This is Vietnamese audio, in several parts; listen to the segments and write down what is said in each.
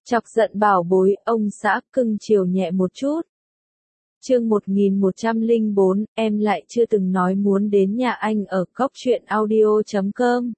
Chọc giận bảo bối, ông xã cưng chiều nhẹ một chút. Chương 1104, em lại chưa từng nói muốn đến nhà anh ở coctruyện.audio.com.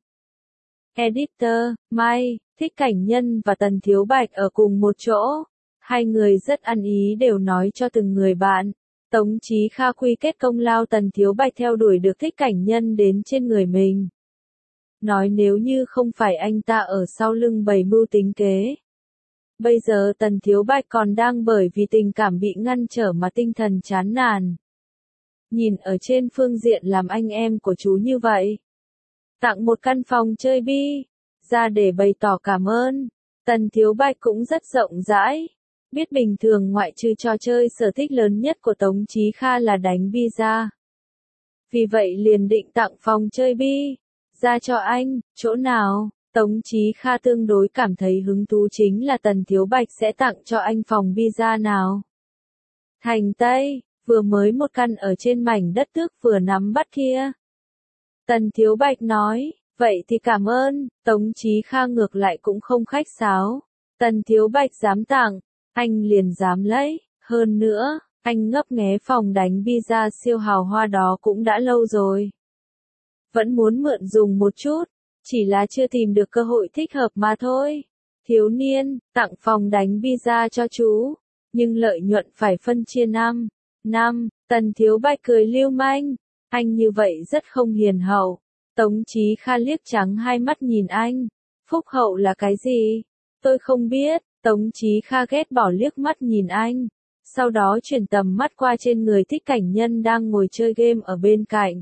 Editor, Mai, Thích Cảnh Nhân và Tần Thiếu Bạch ở cùng một chỗ. Hai người rất ăn ý đều nói cho từng người bạn. Tống Chí Kha quy kết công lao Tần Thiếu Bạch theo đuổi được Thích Cảnh Nhân đến trên người mình. Nói nếu như không phải anh ta ở sau lưng bày mưu tính kế. Bây giờ Tần Thiếu Bạch còn đang bởi vì tình cảm bị ngăn trở mà tinh thần chán nản. Nhìn ở trên phương diện làm anh em của chú như vậy. Tặng một căn phòng chơi bi, ra để bày tỏ cảm ơn. Tần Thiếu Bạch cũng rất rộng rãi. Biết bình thường ngoại trừ trò chơi sở thích lớn nhất của Tống Chí Kha là đánh bi ra. Vì vậy liền định tặng phòng chơi bi ra cho anh, chỗ nào? Tống Chí Kha tương đối cảm thấy hứng thú chính là Tần Thiếu Bạch sẽ tặng cho anh phòng pizza nào. Thành Tây, vừa mới một căn ở trên mảnh đất tước vừa nắm bắt kia. Tần Thiếu Bạch nói, vậy thì cảm ơn, Tống Chí Kha ngược lại cũng không khách sáo. Tần Thiếu Bạch dám tặng, anh liền dám lấy, hơn nữa, anh ngấp nghé phòng đánh pizza siêu hào hoa đó cũng đã lâu rồi. Vẫn muốn mượn dùng một chút. Chỉ là chưa tìm được cơ hội thích hợp mà thôi. Thiếu niên, tặng phòng đánh pizza cho chú, nhưng lợi nhuận phải phân chia 5. Tần Thiếu Bạch cười lưu manh, anh như vậy rất không hiền hậu. Tống Chí Kha liếc trắng hai mắt nhìn anh, phúc hậu là cái gì? Tôi không biết, Tống Chí Kha ghét bỏ liếc mắt nhìn anh, sau đó chuyển tầm mắt qua trên người Thích Cảnh Nhân đang ngồi chơi game ở bên cạnh.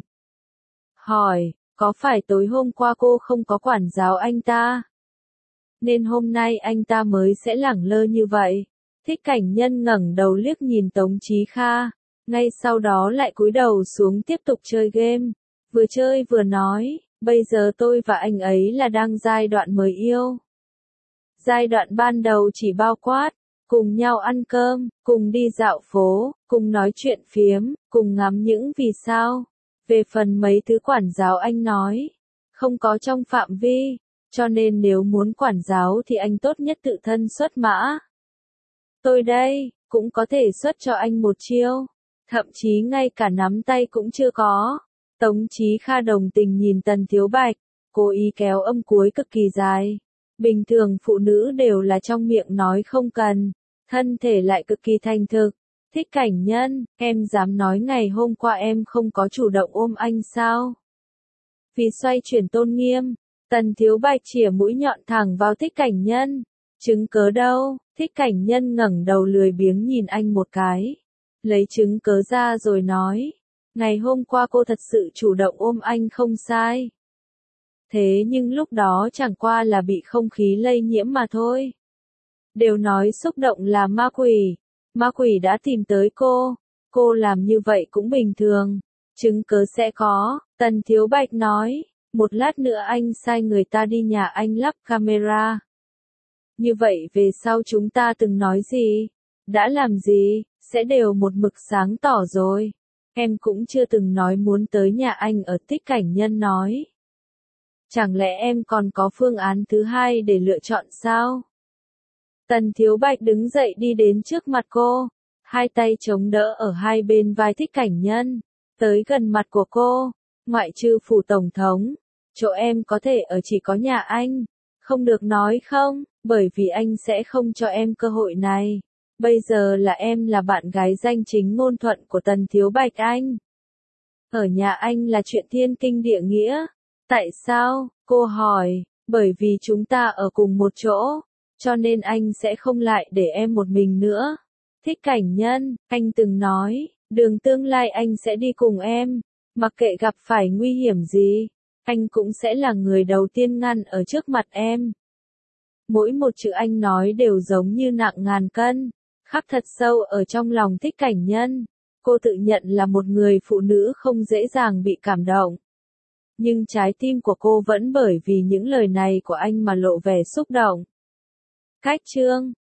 Hỏi, có phải tối hôm qua cô không có quản giáo anh ta? Nên hôm nay anh ta mới sẽ lẳng lơ như vậy. Thích Cảnh Nhân ngẩng đầu liếc nhìn Tống Chí Kha, ngay sau đó lại cúi đầu xuống tiếp tục chơi game. Vừa chơi vừa nói, bây giờ tôi và anh ấy là đang giai đoạn mới yêu. Giai đoạn ban đầu chỉ bao quát, cùng nhau ăn cơm, cùng đi dạo phố, cùng nói chuyện phiếm, cùng ngắm những vì sao. Về phần mấy thứ quản giáo anh nói, không có trong phạm vi, cho nên nếu muốn quản giáo thì anh tốt nhất tự thân xuất mã. Tôi đây, cũng có thể xuất cho anh một chiêu, thậm chí ngay cả nắm tay cũng chưa có. Tống Chí Kha đồng tình nhìn Tần Thiếu Bạch, cố ý kéo âm cuối cực kỳ dài. Bình thường phụ nữ đều là trong miệng nói không cần, thân thể lại cực kỳ thành thực. Thích Cảnh Nhân, em dám nói ngày hôm qua em không có chủ động ôm anh sao? Vì xoay chuyển tôn nghiêm, Tần Thiếu Bạch chĩa mũi nhọn thẳng vào Thích Cảnh Nhân. Chứng cớ đâu? Thích Cảnh Nhân ngẩng đầu lười biếng nhìn anh một cái. Lấy chứng cớ ra rồi nói. Ngày hôm qua cô thật sự chủ động ôm anh không sai. Thế nhưng lúc đó chẳng qua là bị không khí lây nhiễm mà thôi. Đều nói xúc động là ma quỷ. Ma quỷ đã tìm tới cô làm như vậy cũng bình thường, chứng cớ sẽ có, Tần Thiếu Bạch nói, một lát nữa anh sai người ta đi nhà anh lắp camera. Như vậy về sau chúng ta từng nói gì, đã làm gì, sẽ đều một mực sáng tỏ rồi. Em cũng chưa từng nói muốn tới nhà anh ở Thích Cảnh Nhân nói. Chẳng lẽ em còn có phương án thứ hai để lựa chọn sao? Tần Thiếu Bạch đứng dậy đi đến trước mặt cô, hai tay chống đỡ ở hai bên vai Thích Cảnh Nhân, tới gần mặt của cô, ngoại trừ phủ tổng thống, chỗ em có thể ở chỉ có nhà anh, không được nói không, bởi vì anh sẽ không cho em cơ hội này. Bây giờ là em là bạn gái danh chính ngôn thuận của Tần Thiếu Bạch anh. Ở nhà anh là chuyện thiên kinh địa nghĩa. Tại sao? Cô hỏi, bởi vì chúng ta ở cùng một chỗ. Cho nên anh sẽ không lại để em một mình nữa. Thích Cảnh Nhân, anh từng nói, đường tương lai anh sẽ đi cùng em, mặc kệ gặp phải nguy hiểm gì, anh cũng sẽ là người đầu tiên ngăn ở trước mặt em. Mỗi một chữ anh nói đều giống như nặng ngàn cân, khắc thật sâu ở trong lòng Thích Cảnh Nhân. Cô tự nhận là một người phụ nữ không dễ dàng bị cảm động. Nhưng trái tim của cô vẫn bởi vì những lời này của anh mà lộ vẻ xúc động. Cách chương